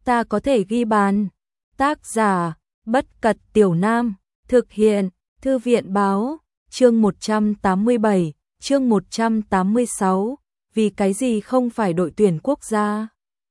ta có thể ghi bàn. Tác giả, Bất Cật Tiểu Nam, thực hiện, Thư viện Báo, chương 187, chương 186, vì cái gì không phải đội tuyển quốc gia.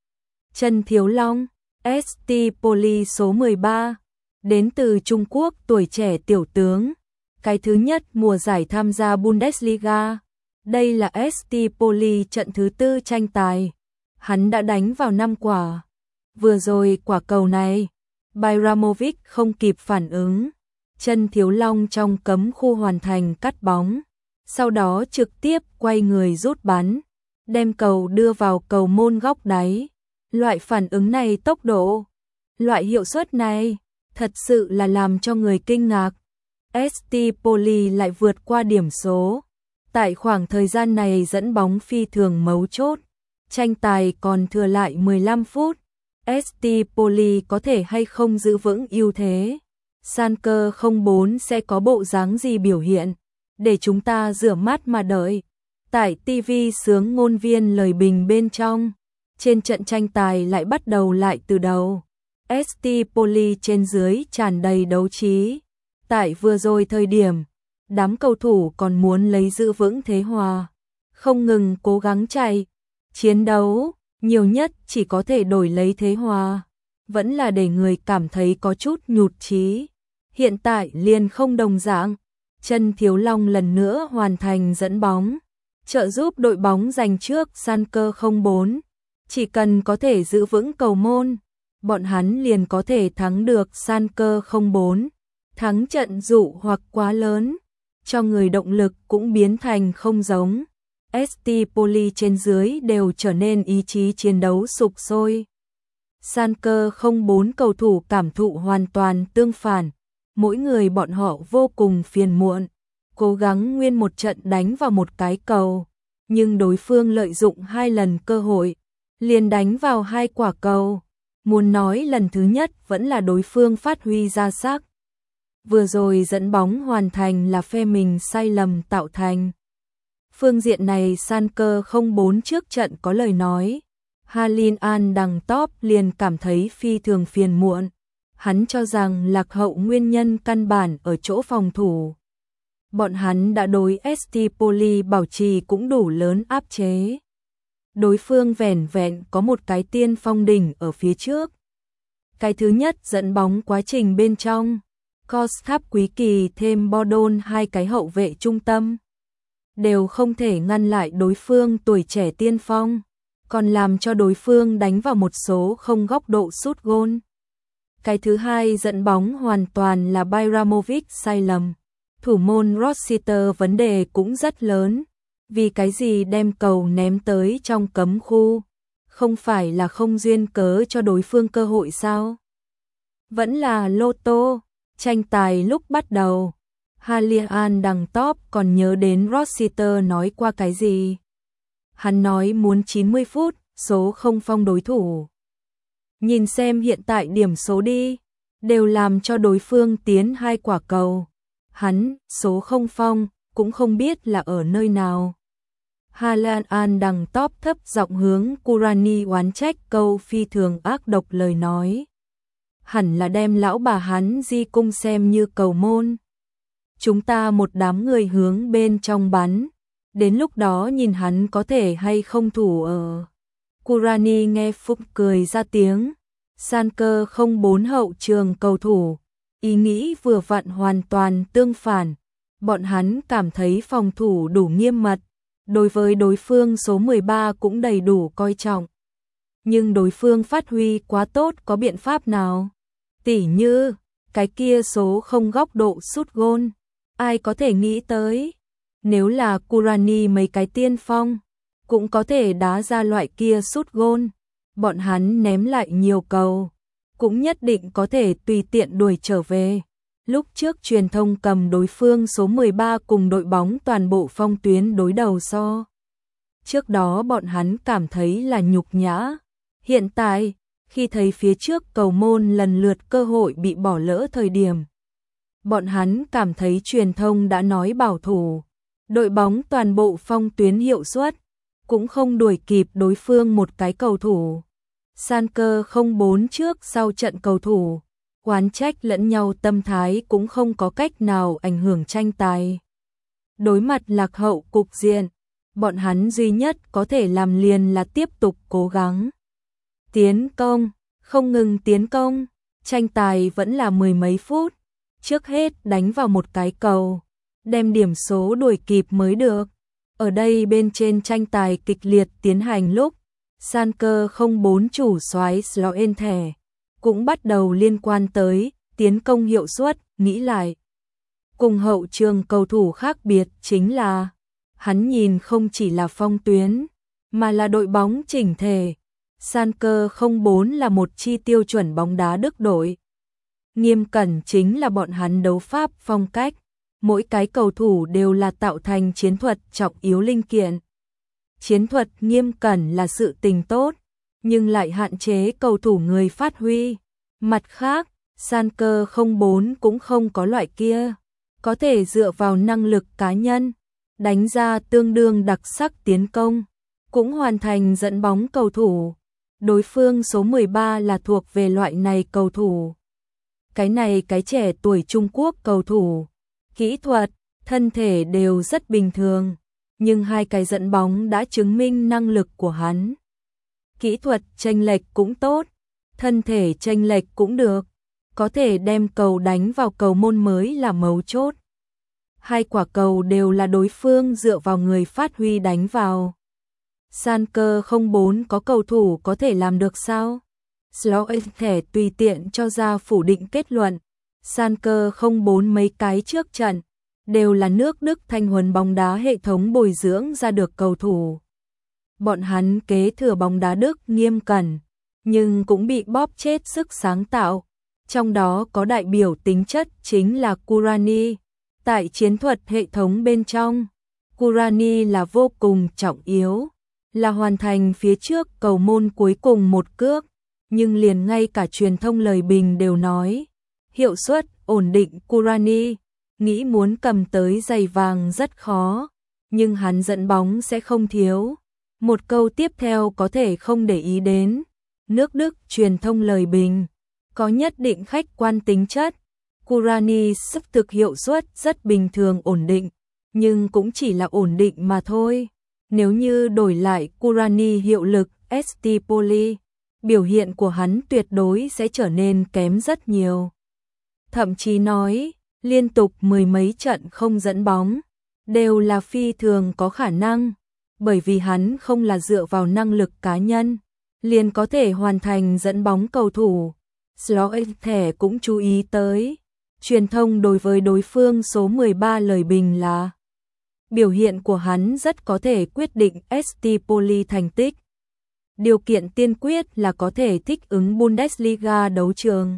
Trần Thiếu Long, ST Poli số 13, đến từ Trung Quốc, tuổi trẻ tiểu tướng, cái thứ nhất mùa giải tham gia Bundesliga. Đây là ST Poli trận thứ 4 tranh tài. Hắn đã đánh vào 5 quả. Vừa rồi quả cầu này, Bajramovic không kịp phản ứng. Trần Thiếu Long trong cấm khu hoàn thành cắt bóng. Sau đó trực tiếp quay người rút bắn, đem cầu đưa vào cầu môn góc đáy. Loại phản ứng này, tốc độ, loại hiệu suất này, thật sự là làm cho người kinh ngạc. ST Poli lại vượt qua điểm số. Tại khoảng thời gian này dẫn bóng phi thường mấu chốt. Tranh tài còn thừa lại 15 phút. ST Poli có thể hay không giữ vững ưu thế? Schalke 04 sẽ có bộ dáng gì biểu hiện? Để chúng ta rửa mắt mà đợi. Tại TV sướng ngôn viên lời bình bên trong. Trên trận tranh tài lại bắt đầu lại từ đầu. ST Poli trên dưới tràn đầy đấu trí. Tại vừa rồi thời điểm, đám cầu thủ còn muốn lấy giữ vững thế hòa, không ngừng cố gắng chạy, chiến đấu, nhiều nhất chỉ có thể đổi lấy thế hòa, vẫn là để người cảm thấy có chút nhụt chí. Hiện tại liền không đồng dạng, Trần Thiếu Long lần nữa hoàn thành dẫn bóng, trợ giúp đội bóng giành trước Schalke 04. Chỉ cần có thể giữ vững cầu môn, bọn hắn liền có thể thắng được Schalke 04. Thắng trận dụ hoặc quá lớn, cho người động lực cũng biến thành không giống. ST Poli trên dưới đều trở nên ý chí chiến đấu sục sôi. Schalke 04 cầu thủ cảm thụ hoàn toàn tương phản, mỗi người bọn họ vô cùng phiền muộn, cố gắng nguyên một trận đánh vào một cái cầu, nhưng đối phương lợi dụng 2 lần cơ hội, liền đánh vào 2 quả cầu. Muốn nói lần thứ nhất vẫn là đối phương phát huy ra sắc. Vừa rồi dẫn bóng hoàn thành là phe mình sai lầm tạo thành. Phương diện này Schalke 04 trước trận có lời nói. Halil Đằng Top liền cảm thấy phi thường phiền muộn. Hắn cho rằng lạc hậu nguyên nhân căn bản ở chỗ phòng thủ. Bọn hắn đã đối ST Poli bảo trì cũng đủ lớn áp chế. Đối phương vẻn vẹn có một cái tiên phong đỉnh ở phía trước. Cái thứ nhất dẫn bóng quá trình bên trong. Kosthap Quý Kỳ thêm Bordon, 2 cái hậu vệ trung tâm, đều không thể ngăn lại đối phương tuổi trẻ tiên phong, còn làm cho đối phương đánh vào một số không góc độ sút gôn. Cái thứ hai dẫn bóng hoàn toàn là Bajramovic sai lầm. Thủ môn Rossiter vấn đề cũng rất lớn. Vì cái gì đem cầu ném tới trong cấm khu? Không phải là không duyên cớ cho đối phương cơ hội sao? Vẫn là lô tô. Tranh tài lúc bắt đầu, Halil Đằng Top còn nhớ đến Rossiter nói qua cái gì. Hắn nói muốn 90 phút, số không phong đối thủ. Nhìn xem hiện tại điểm số đi, đều làm cho đối phương tiến 2 quả cầu. Hắn, số không phong, cũng không biết là ở nơi nào. Halil Đằng Top thấp giọng hướng Kurani oán trách câu phi thường ác độc lời nói. Hẳn là đem lão bà hắn di cung xem như cầu môn. Chúng ta một đám người hướng bên trong bắn, đến lúc đó nhìn hắn có thể hay không thủ ở. Kurani nghe phúc cười ra tiếng. Schalke 04 hậu trường cầu thủ, ý nghĩ vừa vặn hoàn toàn tương phản. Bọn hắn cảm thấy phòng thủ đủ nghiêm mật, đối với đối phương số 13 cũng đầy đủ coi trọng. Nhưng đối phương phát huy quá tốt, có biện pháp nào? Tỉ như, cái kia số không góc độ sút gôn, ai có thể nghĩ tới? Nếu là Kurani mấy cái tiên phong, cũng có thể đá ra loại kia sút gôn. Bọn hắn ném lại nhiều cầu, cũng nhất định có thể tùy tiện đuổi trở về. Lúc trước truyền thông cầm đối phương số 13 cùng đội bóng toàn bộ phong tuyến đối đầu so. Trước đó bọn hắn cảm thấy là nhục nhã. Hiện tại, khi thấy phía trước cầu môn lần lượt cơ hội bị bỏ lỡ thời điểm, bọn hắn cảm thấy truyền thông đã nói bảo thủ. Đội bóng toàn bộ phong tuyến hiệu suất, cũng không đuổi kịp đối phương một cái cầu thủ. Schalke 04 trước sau trận cầu thủ, oán trách lẫn nhau tâm thái cũng không có cách nào ảnh hưởng tranh tài. Đối mặt lạc hậu cục diện, bọn hắn duy nhất có thể làm liền là tiếp tục cố gắng. Tiến công, không ngừng tiến công, tranh tài vẫn là mười mấy phút, trước hết đánh vào một cái cầu, đem điểm số đuổi kịp mới được. Ở đây bên trên tranh tài kịch liệt tiến hành lúc, Schalke 04 chủ soái Sloen cũng bắt đầu liên quan tới tiến công hiệu suất, nghĩ lại. Cùng hậu trường cầu thủ khác biệt chính là, hắn nhìn không chỉ là phong tuyến, mà là đội bóng chỉnh thể. Schalke 04 là một chi tiêu chuẩn bóng đá Đức đội. Nghiêm cẩn chính là bọn hắn đấu pháp phong cách, mỗi cái cầu thủ đều là tạo thành chiến thuật trọng yếu linh kiện. Chiến thuật nghiêm cẩn là sự tình tốt, nhưng lại hạn chế cầu thủ người phát huy. Mặt khác, Schalke 04 cũng không có loại kia, có thể dựa vào năng lực cá nhân, đánh ra tương đương đặc sắc tiến công, cũng hoàn thành dẫn bóng cầu thủ. Đối phương số 13 là thuộc về loại này cầu thủ. Cái trẻ tuổi Trung Quốc cầu thủ, kỹ thuật, thân thể đều rất bình thường, nhưng hai cái dẫn bóng đã chứng minh năng lực của hắn. Kỹ thuật chênh lệch cũng tốt, thân thể chênh lệch cũng được, có thể đem cầu đánh vào cầu môn mới là mấu chốt. Hai quả cầu đều là đối phương dựa vào người phát huy đánh vào. Schalke 04 có cầu thủ có thể làm được sao? Sloan tùy tiện cho ra phủ định kết luận. Schalke 04 mấy cái trước trận đều là nước Đức thanh huấn bóng đá hệ thống bồi dưỡng ra được cầu thủ. Bọn hắn kế thừa bóng đá Đức nghiêm cẩn, nhưng cũng bị bóp chết sức sáng tạo. Trong đó có đại biểu tính chất chính là Kurani. Tại chiến thuật hệ thống bên trong, Kurani là vô cùng trọng yếu, là hoàn thành phía trước cầu môn cuối cùng một cước, nhưng liền ngay cả truyền thông lời bình đều nói, hiệu suất ổn định Kurani, nghĩ muốn cầm tới giày vàng rất khó, nhưng hắn dẫn bóng sẽ không thiếu. Một câu tiếp theo có thể không để ý đến, nước Đức truyền thông lời bình, có nhất định khách quan tính chất. Kurani sức thực hiệu suất rất bình thường ổn định, nhưng cũng chỉ là ổn định mà thôi. Nếu như đổi lại Kurani hiệu lực Stipoli, biểu hiện của hắn tuyệt đối sẽ trở nên kém rất nhiều. Thậm chí nói, liên tục mười mấy trận không dẫn bóng, đều là phi thường có khả năng, bởi vì hắn không là dựa vào năng lực cá nhân, liền có thể hoàn thành dẫn bóng cầu thủ. Sloan cũng chú ý tới, truyền thông đối với đối phương số 13 lời bình là biểu hiện của hắn rất có thể quyết định Stipoli thành tích. Điều kiện tiên quyết là có thể thích ứng Bundesliga đấu trường.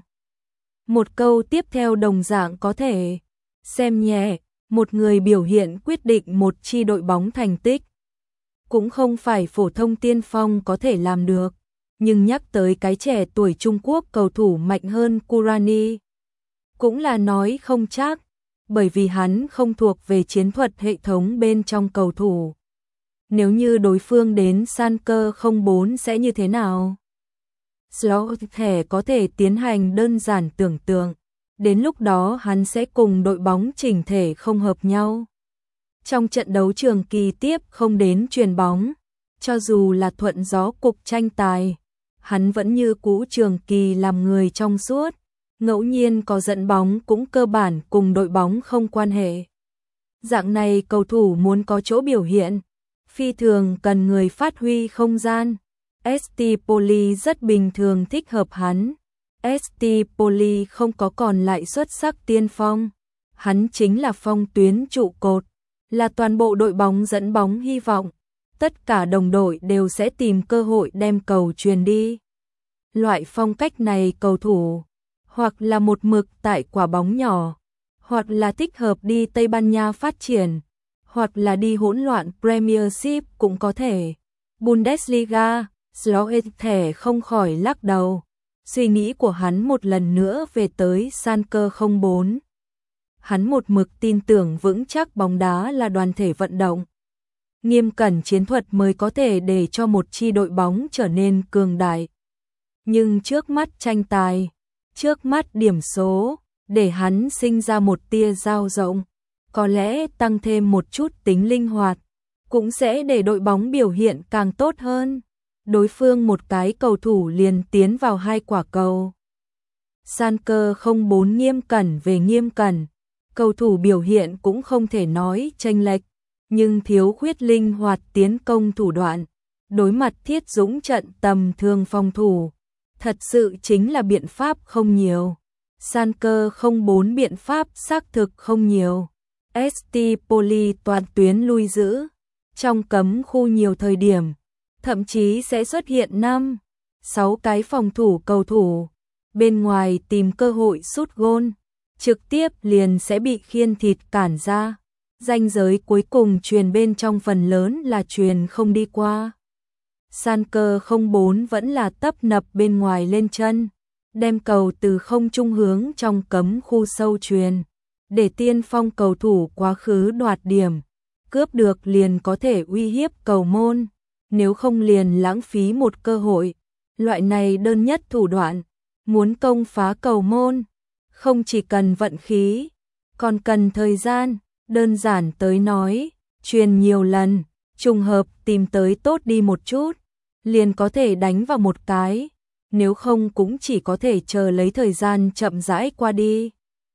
Một câu tiếp theo đồng dạng có thể xem nhẹ, một người biểu hiện quyết định một chi đội bóng thành tích. Cũng không phải phổ thông tiên phong có thể làm được, nhưng nhắc tới cái trẻ tuổi Trung Quốc cầu thủ mạnh hơn Kurani, cũng là nói không chắc, bởi vì hắn không thuộc về chiến thuật hệ thống bên trong cầu thủ. Nếu như đối phương đến Schalke 04 sẽ như thế nào? Sloan có thể tiến hành đơn giản tưởng tượng, đến lúc đó hắn sẽ cùng đội bóng chỉnh thể không hợp nhau. Trong trận đấu trường kỳ tiếp không đến chuyền bóng, cho dù là thuận gió cục tranh tài, hắn vẫn như cũ trường kỳ làm người trong suốt, ngẫu nhiên có dẫn bóng cũng cơ bản cùng đội bóng không quan hệ. Dạng này cầu thủ muốn có chỗ biểu hiện, phi thường cần người phát huy không gian. Stipoli rất bình thường thích hợp hắn. Stipoli không có còn lại xuất sắc tiên phong, hắn chính là phong tuyến trụ cột, là toàn bộ đội bóng dẫn bóng hy vọng. Tất cả đồng đội đều sẽ tìm cơ hội đem cầu truyền đi. Loại phong cách này cầu thủ hoặc là một mực tại quả bóng nhỏ, hoặc là thích hợp đi Tây Ban Nha phát triển, hoặc là đi hỗn loạn Premiership cũng có thể. Bundesliga, Sloan không khỏi lắc đầu. Suy nghĩ của hắn một lần nữa về tới Schalke 04. Hắn một mực tin tưởng vững chắc bóng đá là đoàn thể vận động. Nghiêm cẩn chiến thuật mới có thể để cho một chi đội bóng trở nên cường đại. Nhưng trước mắt tranh tài, trước mắt điểm số, để hắn sinh ra một tia dao rộng, có lẽ tăng thêm một chút tính linh hoạt, cũng sẽ để đội bóng biểu hiện càng tốt hơn. Đối phương một cái cầu thủ liền tiến vào 2 quả cầu. Schalke 04 nghiêm cẩn về nghiêm cẩn, cầu thủ biểu hiện cũng không thể nói chênh lệch, nhưng thiếu khuyết linh hoạt tiến công thủ đoạn, đối mặt Thiết Dũng trận tầm thường phòng thủ, thật sự chính là biện pháp không nhiều. Schalke 04 biện pháp xác thực không nhiều. ST Poli toàn tuyến lui giữ, trong cấm khu nhiều thời điểm, thậm chí sẽ xuất hiện 5-6 cái phòng thủ cầu thủ, bên ngoài tìm cơ hội sút gôn, trực tiếp liền sẽ bị khiên thịt cản ra. Ranh giới cuối cùng truyền bên trong phần lớn là truyền không đi qua. Schalke 04 vẫn là tấp nập bên ngoài lên chân, đem cầu từ không trung hướng trong cấm khu sâu truyền, để tiên phong cầu thủ quá khứ đoạt điểm, cướp được liền có thể uy hiếp cầu môn, nếu không liền lãng phí một cơ hội. Loại này đơn nhất thủ đoạn, muốn công phá cầu môn, không chỉ cần vận khí, còn cần thời gian. Đơn giản tới nói, truyền nhiều lần, trùng hợp tìm tới tốt đi một chút, liền có thể đánh vào một cái, nếu không cũng chỉ có thể chờ lấy thời gian chậm rãi qua đi.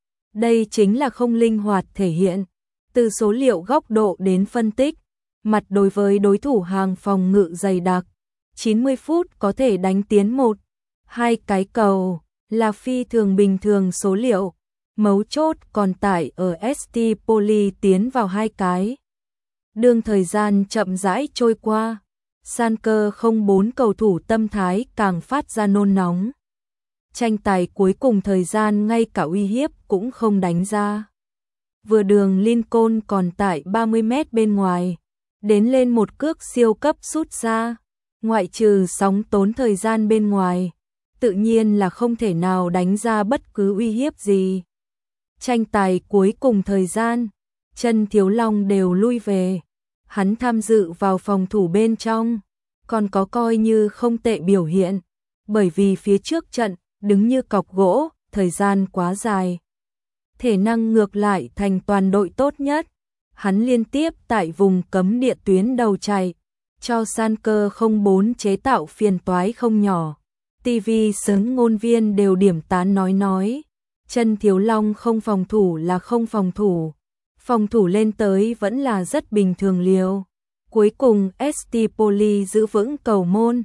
Đây chính là không linh hoạt thể hiện, từ số liệu góc độ đến phân tích, mặt đối với đối thủ hàng phòng ngự dày đặc, 90 phút có thể đánh tiến 1-2 cái cầu, là phi thường bình thường số liệu. Mấu chốt còn tại ở ST Poli tiến vào 2 cái. Đương thời gian chậm rãi trôi qua, Schalke 04 cầu thủ tâm thái càng phát ra nôn nóng. Tranh tài cuối cùng thời gian ngay cả uy hiếp cũng không đánh ra. Vừa đường Lincoln còn tại 30 mét bên ngoài, đến lên một cước siêu cấp sút ra, ngoại trừ sóng tốn thời gian bên ngoài, tự nhiên là không thể nào đánh ra bất cứ uy hiếp gì. Tranh tài cuối cùng thời gian, Chân Thiếu Long đều lui về, hắn tham dự vào phòng thủ bên trong, còn có coi như không tệ biểu hiện, bởi vì phía trước trận, đứng như cọc gỗ, thời gian quá dài. Thể năng ngược lại thành toàn đội tốt nhất, hắn liên tiếp tại vùng cấm địa tuyến đầu chạy, cho Schalke 04 chế tạo phiền toái không nhỏ. TV sớm ngôn viên đều điểm tán nói. Chân Thiếu Long không phòng thủ là không phòng thủ lên tới vẫn là rất bình thường liều. Cuối cùng ST Poli giữ vững cầu môn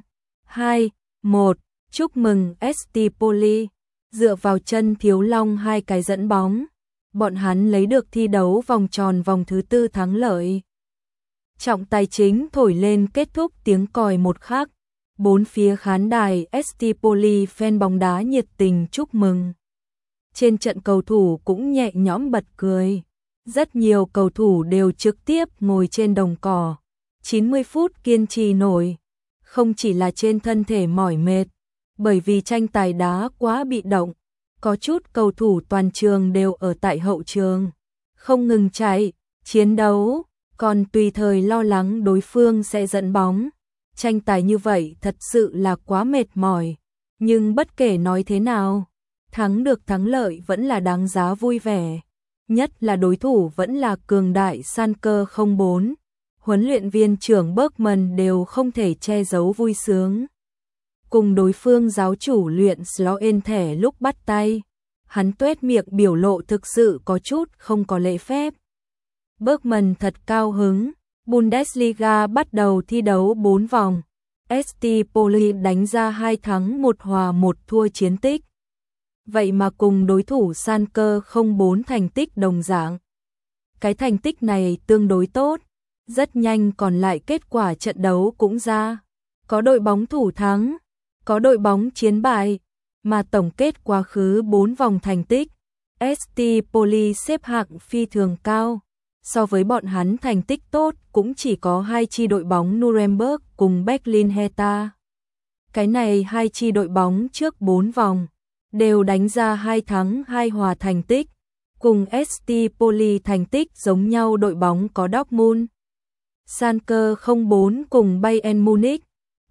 2-1, chúc mừng ST Poli, dựa vào Chân Thiếu Long 2 cái dẫn bóng, bọn hắn lấy được thi đấu vòng tròn vòng thứ 4 thắng lợi. Trọng tài chính thổi lên kết thúc tiếng còi một khắc, bốn phía khán đài ST Poli fan bóng đá nhiệt tình chúc mừng. Trên trận cầu thủ cũng nhẹ nhõm bật cười. Rất nhiều cầu thủ đều trực tiếp ngồi trên đồng cỏ. 90 phút kiên trì nổi. Không chỉ là trên thân thể mỏi mệt, bởi vì tranh tài đá quá bị động. Có chút cầu thủ toàn trường đều ở tại hậu trường. Không ngừng chạy, chiến đấu, còn tùy thời lo lắng đối phương sẽ dẫn bóng. Tranh tài như vậy thật sự là quá mệt mỏi. Nhưng bất kể nói thế nào, thắng được thắng lợi vẫn là đáng giá vui vẻ. Nhất là đối thủ vẫn là cường đại Schalke 04. Huấn luyện viên trưởng Bergman đều không thể che giấu vui sướng. Cùng đối phương giáo chủ luyện Sloan thẻ lúc bắt tay, hắn tuét miệng biểu lộ thực sự có chút không có lễ phép. Bergman thật cao hứng, Bundesliga bắt đầu thi đấu 4 vòng. ST Poli đánh ra 2 thắng 1 hòa 1 thua chiến tích. Vậy mà cùng đối thủ Schalke 04 thành tích đồng dạng. Cái thành tích này tương đối tốt, rất nhanh còn lại kết quả trận đấu cũng ra. Có đội bóng thủ thắng, có đội bóng chiến bại, mà tổng kết quá khứ 4 vòng thành tích. ST Poli xếp hạng phi thường cao. So với bọn hắn thành tích tốt cũng chỉ có 2 chi đội bóng Nuremberg cùng Berlin Hertha. Cái này 2 chi đội bóng trước 4 vòng đều đánh ra 2 thắng 2 hòa thành tích, cùng ST Poli thành tích giống nhau đội bóng có Dortmund. Schalke 04 cùng Bayern Munich,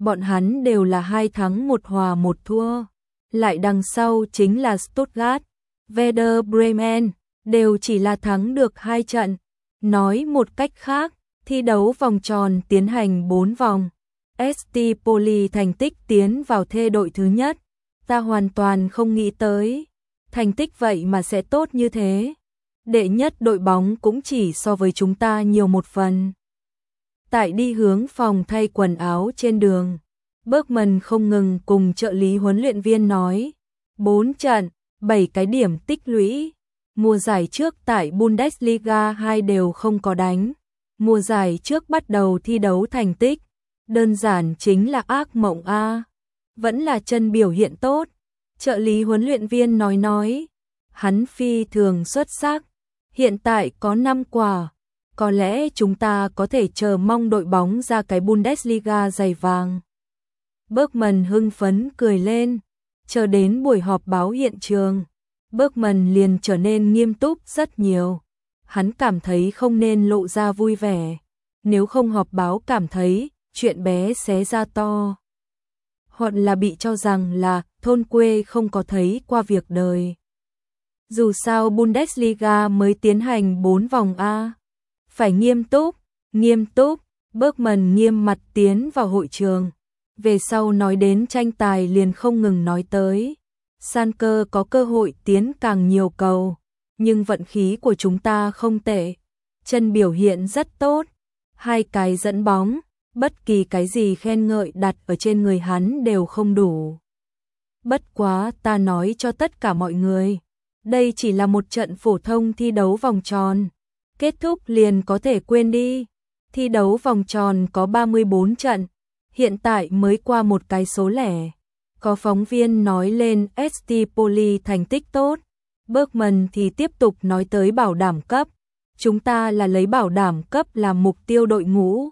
bọn hắn đều là 2 thắng 1 hòa 1 thua. Lại đằng sau chính là Stuttgart, Werder Bremen, đều chỉ là thắng được 2 trận. Nói một cách khác, thi đấu vòng tròn tiến hành 4 vòng. ST Poli thành tích tiến vào thê đội thứ nhất. Ta hoàn toàn không nghĩ tới. Thành tích vậy mà sẽ tốt như thế. Đệ nhất đội bóng cũng chỉ so với chúng ta nhiều một phần. Tại đi hướng phòng thay quần áo trên đường, Bergman không ngừng cùng trợ lý huấn luyện viên nói. 4 trận, 7 cái điểm tích lũy. Mùa giải trước tại Bundesliga 2 đều không có đánh. Mùa giải trước bắt đầu thi đấu thành tích. Đơn giản chính là ác mộng a. Vẫn là chân biểu hiện tốt. Trợ lý huấn luyện viên nói. Hắn phi thường xuất sắc. Hiện tại có 5 quả. Có lẽ chúng ta có thể chờ mong đội bóng ra cái Bundesliga giày vàng. Bergman hưng phấn cười lên. Chờ đến buổi họp báo hiện trường, Bergman liền trở nên nghiêm túc rất nhiều. Hắn cảm thấy không nên lộ ra vui vẻ. Nếu không họp báo cảm thấy chuyện bé xé ra to. Hoặc là bị cho rằng là thôn quê không có thấy qua việc đời. Dù sao Bundesliga mới tiến hành 4 vòng A. Phải nghiêm túc, Bergman nghiêm mặt tiến vào hội trường. Về sau nói đến tranh tài liền không ngừng nói tới. Schalke có cơ hội tiến càng nhiều cầu, nhưng vận khí của chúng ta không tệ. Chân biểu hiện rất tốt, 2 cái dẫn bóng, bất kỳ cái gì khen ngợi đặt ở trên người hắn đều không đủ. Bất quá ta nói cho tất cả mọi người, đây chỉ là một trận phổ thông thi đấu vòng tròn. Kết thúc liền có thể quên đi. Thi đấu vòng tròn có 34 trận, hiện tại mới qua một cái số lẻ. Có phóng viên nói lên ST Poli thành tích tốt, Bergman thì tiếp tục nói tới bảo đảm cấp. Chúng ta là lấy bảo đảm cấp làm mục tiêu đội ngũ.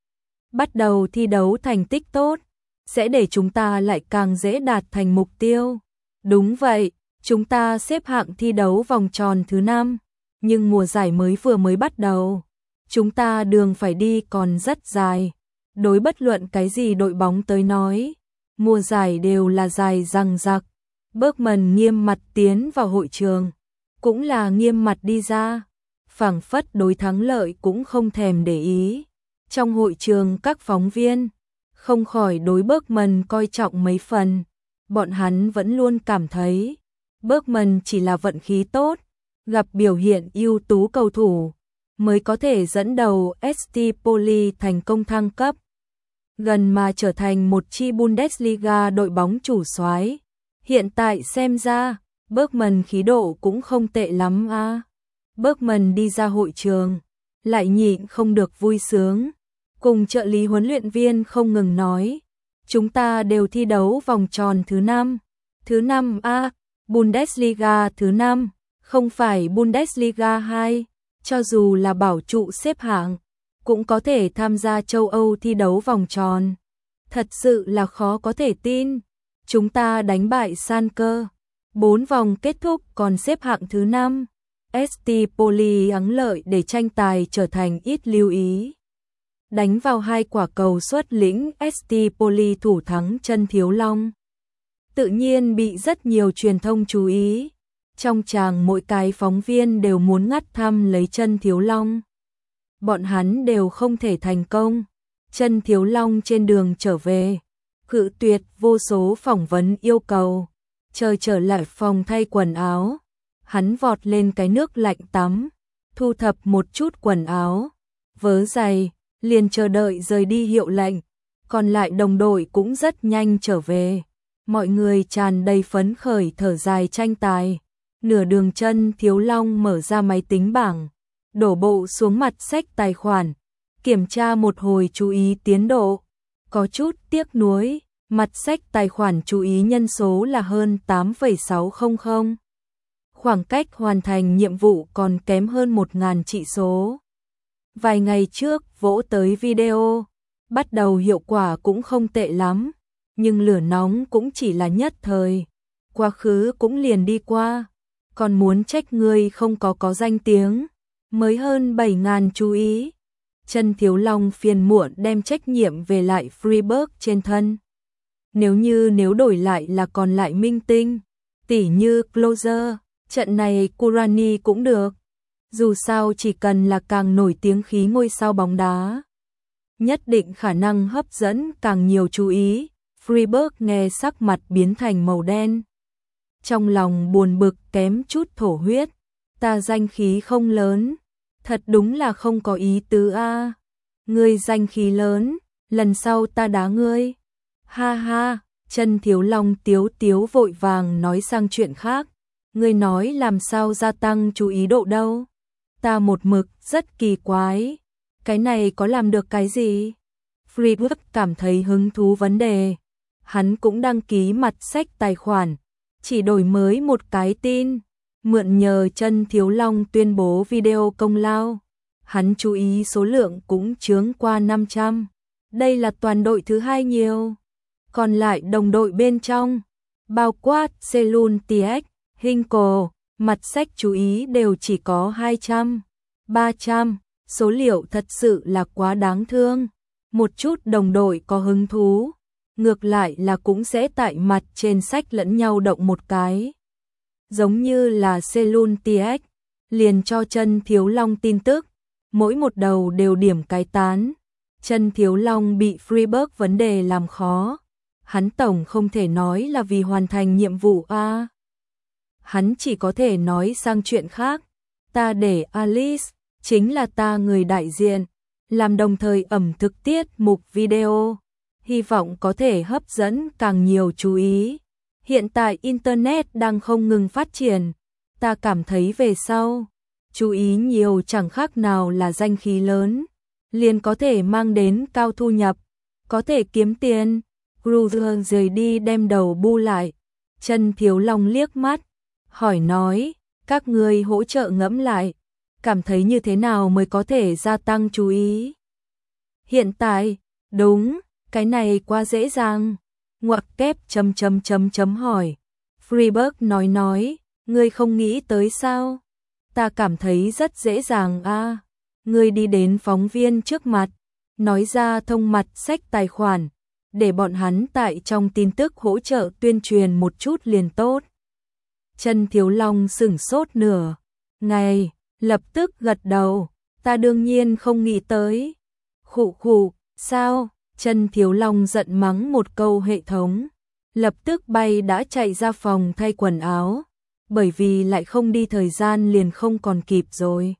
Bắt đầu thi đấu thành tích tốt, sẽ để chúng ta lại càng dễ đạt thành mục tiêu. Đúng vậy, chúng ta xếp hạng thi đấu vòng tròn thứ 5, nhưng mùa giải vừa mới bắt đầu. Chúng ta đường phải đi còn rất dài. Đối bất luận cái gì đội bóng tới nói, mùa giải đều là dài dằng dặc. Bergman nghiêm mặt tiến vào hội trường, cũng là nghiêm mặt đi ra, phảng phất đối thắng lợi cũng không thèm để ý. Trong hội trường các phóng viên không khỏi đối Bergman coi trọng mấy phần, bọn hắn vẫn luôn cảm thấy Bergman chỉ là vận khí tốt, gặp biểu hiện ưu tú cầu thủ mới có thể dẫn đầu ST Poli thành công thăng cấp, gần mà trở thành một chi Bundesliga đội bóng chủ soái. Hiện tại xem ra, Bergman khí độ cũng không tệ lắm a. Bergman đi ra hội trường, lại nhịn không được vui sướng, cùng trợ lý huấn luyện viên không ngừng nói, chúng ta đều thi đấu vòng tròn thứ 5. Thứ 5 a, Bundesliga thứ 5, không phải Bundesliga 2, cho dù là bảo trụ xếp hạng, cũng có thể tham gia châu Âu thi đấu vòng tròn. Thật sự là khó có thể tin. Chúng ta đánh bại Schalke, 4 vòng kết thúc còn xếp hạng thứ 5. ST Poli ắng lợi để tranh tài trở thành ít lưu ý. Đánh vào 2 quả cầu xuất lĩnh ST Poli thủ thắng Chân Thiếu Long. Tự nhiên bị rất nhiều truyền thông chú ý. Trong tràng mỗi cái phóng viên đều muốn ngắt thăm lấy Chân Thiếu Long. Bọn hắn đều không thể thành công. Chân Thiếu Long trên đường trở về, cự tuyệt vô số phỏng vấn yêu cầu. Chờ trở lại phòng thay quần áo, hắn vọt lên cái nước lạnh tắm, thu thập một chút quần áo, vớ giày, liền chờ đợi rời đi hiệu lệnh. Còn lại đồng đội cũng rất nhanh trở về. Mọi người tràn đầy phấn khởi thở dài tranh tài. Nửa đường Chân Thiếu Long mở ra máy tính bảng, đổ bộ xuống mặt sách tài khoản, kiểm tra một hồi chú ý tiến độ. Có chút tiếc nuối, mặt sách tài khoản chú ý nhân số là hơn 8,600. Khoảng cách hoàn thành nhiệm vụ còn kém hơn 1.000 chỉ số. Vài ngày trước vỗ tới video, bắt đầu hiệu quả cũng không tệ lắm, nhưng lửa nóng cũng chỉ là nhất thời, quá khứ cũng liền đi qua, còn muốn trách người không có danh tiếng, mới hơn 7.000 chú ý. Chân Thiếu Long phiền muộn đem trách nhiệm về lại Freeburg trên thân. Nếu đổi lại là còn lại minh tinh, tỉ như Closer, trận này Kurani cũng được. Dù sao chỉ cần là càng nổi tiếng khí ngôi sao bóng đá, nhất định khả năng hấp dẫn càng nhiều chú ý. Freeburg nghe sắc mặt biến thành màu đen. Trong lòng buồn bực kém chút thổ huyết. Ta danh khí không lớn, thật đúng là không có ý tứ a. Ngươi danh khí lớn, lần sau ta đá ngươi. Ha ha, Chân Thiếu Long tiếu tiếu vội vàng nói sang chuyện khác. Ngươi nói làm sao gia tăng chú ý độ đâu? Ta một mực rất kỳ quái. Cái này có làm được cái gì? Freeburg cảm thấy hứng thú vấn đề. Hắn cũng đăng ký mặt sách tài khoản, chỉ đổi mới một cái tin, mượn nhờ Chân Thiếu Long tuyên bố video công lao. Hắn chú ý số lượng cũng chướng qua 500. Đây là toàn đội thứ hai nhiều. Còn lại đồng đội bên trong, bao quát Selun TX, Hinko, mặt sách chú ý đều chỉ có 200, 300. Số liệu thật sự là quá đáng thương. Một chút đồng đội có hứng thú, ngược lại là cũng sẽ tại mặt trên sách lẫn nhau động một cái. Giống như là Selun TX, liền cho Chân Thiếu Long tin tức, mỗi một đầu đều điểm cái tán. Chân Thiếu Long bị Freeburg vấn đề làm khó. Hắn tổng không thể nói là vì hoàn thành nhiệm vụ a. Hắn chỉ có thể nói sang chuyện khác. Ta để Alice, chính là ta người đại diện, làm đồng thời ẩm thực tiết mục video, hy vọng có thể hấp dẫn càng nhiều chú ý. Hiện tại Internet đang không ngừng phát triển, ta cảm thấy về sau, chú ý nhiều chẳng khác nào là danh khí lớn, liền có thể mang đến cao thu nhập, có thể kiếm tiền. Cruiser rời đi đem đầu bu lại. Chân Thiếu Long liếc mắt, hỏi nói, các ngươi hỗ trợ ngẫm lại, cảm thấy như thế nào mới có thể gia tăng chú ý? Hiện tại, đúng, cái này quá dễ dàng. Ngoặc kép hỏi. Freeburg nói, ngươi không nghĩ tới sao? Ta cảm thấy rất dễ dàng a. Ngươi đi đến phóng viên trước mặt, nói ra thông mặt sách tài khoản, để bọn hắn tại trong tin tức hỗ trợ tuyên truyền một chút liền tốt. Chân Thiếu Long sửng sốt nửa ngày, lập tức gật đầu, ta đương nhiên không nghĩ tới. Khụ khụ, sao? Chân Thiếu Long giận mắng một câu hệ thống, lập tức bay đã chạy ra phòng thay quần áo, bởi vì lại không đi thời gian liền không còn kịp rồi.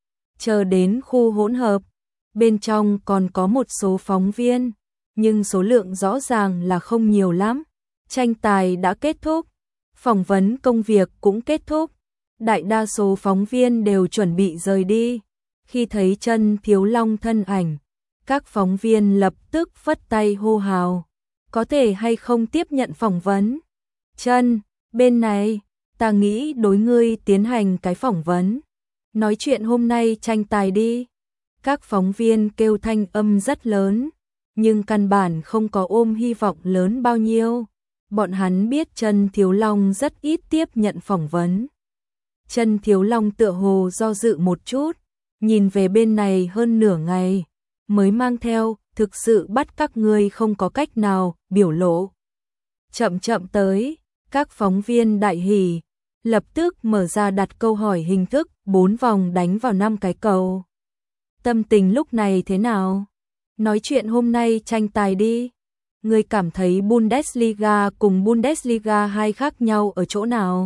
Chờ đến khu hỗn hợp, bên trong còn có một số phóng viên, nhưng số lượng rõ ràng là không nhiều lắm. Tranh tài đã kết thúc, phỏng vấn công việc cũng kết thúc, đại đa số phóng viên đều chuẩn bị rời đi. Khi thấy Chân Thiếu Long thân ảnh, các phóng viên lập tức phất tay hô hào, có thể hay không tiếp nhận phỏng vấn? Chân, bên này, ta nghĩ đối ngươi tiến hành cái phỏng vấn. Nói chuyện hôm nay tranh tài đi. Các phóng viên kêu thanh âm rất lớn, nhưng căn bản không có ôm hy vọng lớn bao nhiêu. Bọn hắn biết Chân Thiếu Long rất ít tiếp nhận phỏng vấn. Chân Thiếu Long tựa hồ do dự một chút, nhìn về bên này hơn nửa ngày, mới mang theo, thực sự bắt các ngươi không có cách nào, biểu lộ. Chậm chậm tới, các phóng viên đại hỉ, lập tức mở ra đặt câu hỏi hình thức, 4 vòng đánh vào 5 cái cầu. Tâm tình lúc này thế nào? Nói chuyện hôm nay tranh tài đi. Ngươi cảm thấy Bundesliga cùng Bundesliga hai khác nhau ở chỗ nào?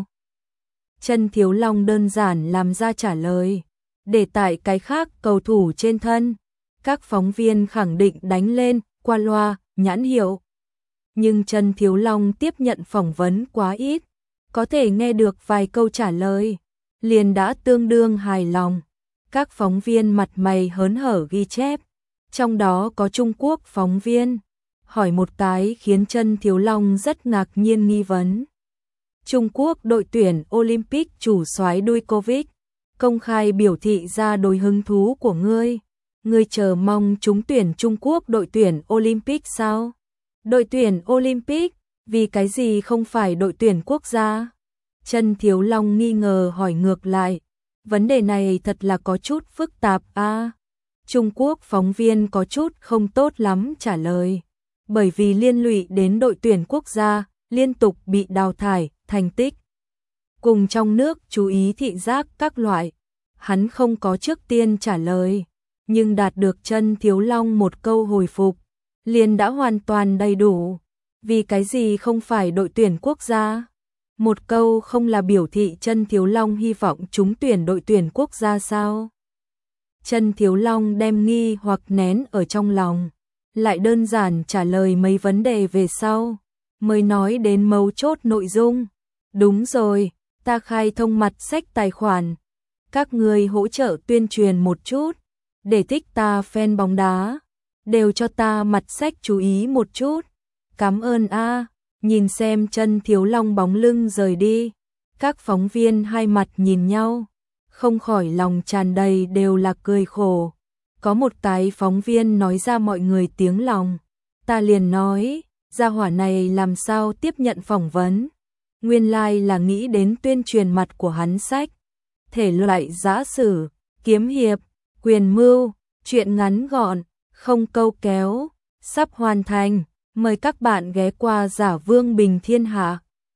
Chân Thiếu Long đơn giản làm ra trả lời. Để tại cái khác cầu thủ trên thân, các phóng viên khẳng định đánh lên, qua loa, nhãn hiệu. Nhưng Chân Thiếu Long tiếp nhận phỏng vấn quá ít, có thể nghe được vài câu trả lời, liền đã tương đương hài lòng. Các phóng viên mặt mày hớn hở ghi chép, trong đó có Trung Quốc phóng viên, hỏi một cái khiến Chân Thiếu Long rất ngạc nhiên nghi vấn. Trung Quốc đội tuyển Olympic chủ soái Djokovic công khai biểu thị ra đối hứng thú của ngươi. Ngươi chờ mong trúng tuyển Trung Quốc đội tuyển Olympic sao? Đội tuyển Olympic, vì cái gì không phải đội tuyển quốc gia? Chân Thiếu Long nghi ngờ hỏi ngược lại. Vấn đề này thật là có chút phức tạp a. Trung Quốc phóng viên có chút không tốt lắm trả lời, bởi vì liên lụy đến đội tuyển quốc gia, liên tục bị đào thải, thành tích cùng trong nước chú ý thị giác các loại. Hắn không có trước tiên trả lời, nhưng đạt được Chân Thiếu Long một câu hồi phục, liền đã hoàn toàn đầy đủ. Vì cái gì không phải đội tuyển quốc gia? Một câu không là biểu thị Chân Thiếu Long hy vọng trúng tuyển đội tuyển quốc gia sao? Chân Thiếu Long đem nghi hoặc nén ở trong lòng, lại đơn giản trả lời mấy vấn đề về sau, mới nói đến mấu chốt nội dung. Đúng rồi, ta khai thông mặt sách tài khoản, các người hỗ trợ tuyên truyền một chút, để thích ta fan bóng đá, đều cho ta mặt sách chú ý một chút. Cảm ơn a. Nhìn xem Chân Thiếu Long bóng lưng rời đi, các phóng viên hai mặt nhìn nhau, không khỏi lòng tràn đầy đều là cười khổ. Có một cái phóng viên nói ra mọi người tiếng lòng, ta liền nói, gia hỏa này làm sao tiếp nhận phỏng vấn. Nguyên lai là nghĩ đến tuyên truyền mặt của hắn sách, thể loại giã sử, kiếm hiệp, quyền mưu, truyện ngắn gọn, không câu kéo, sắp hoàn thành. Mời các bạn ghé qua Giả Vương Bình Thiên Hạ.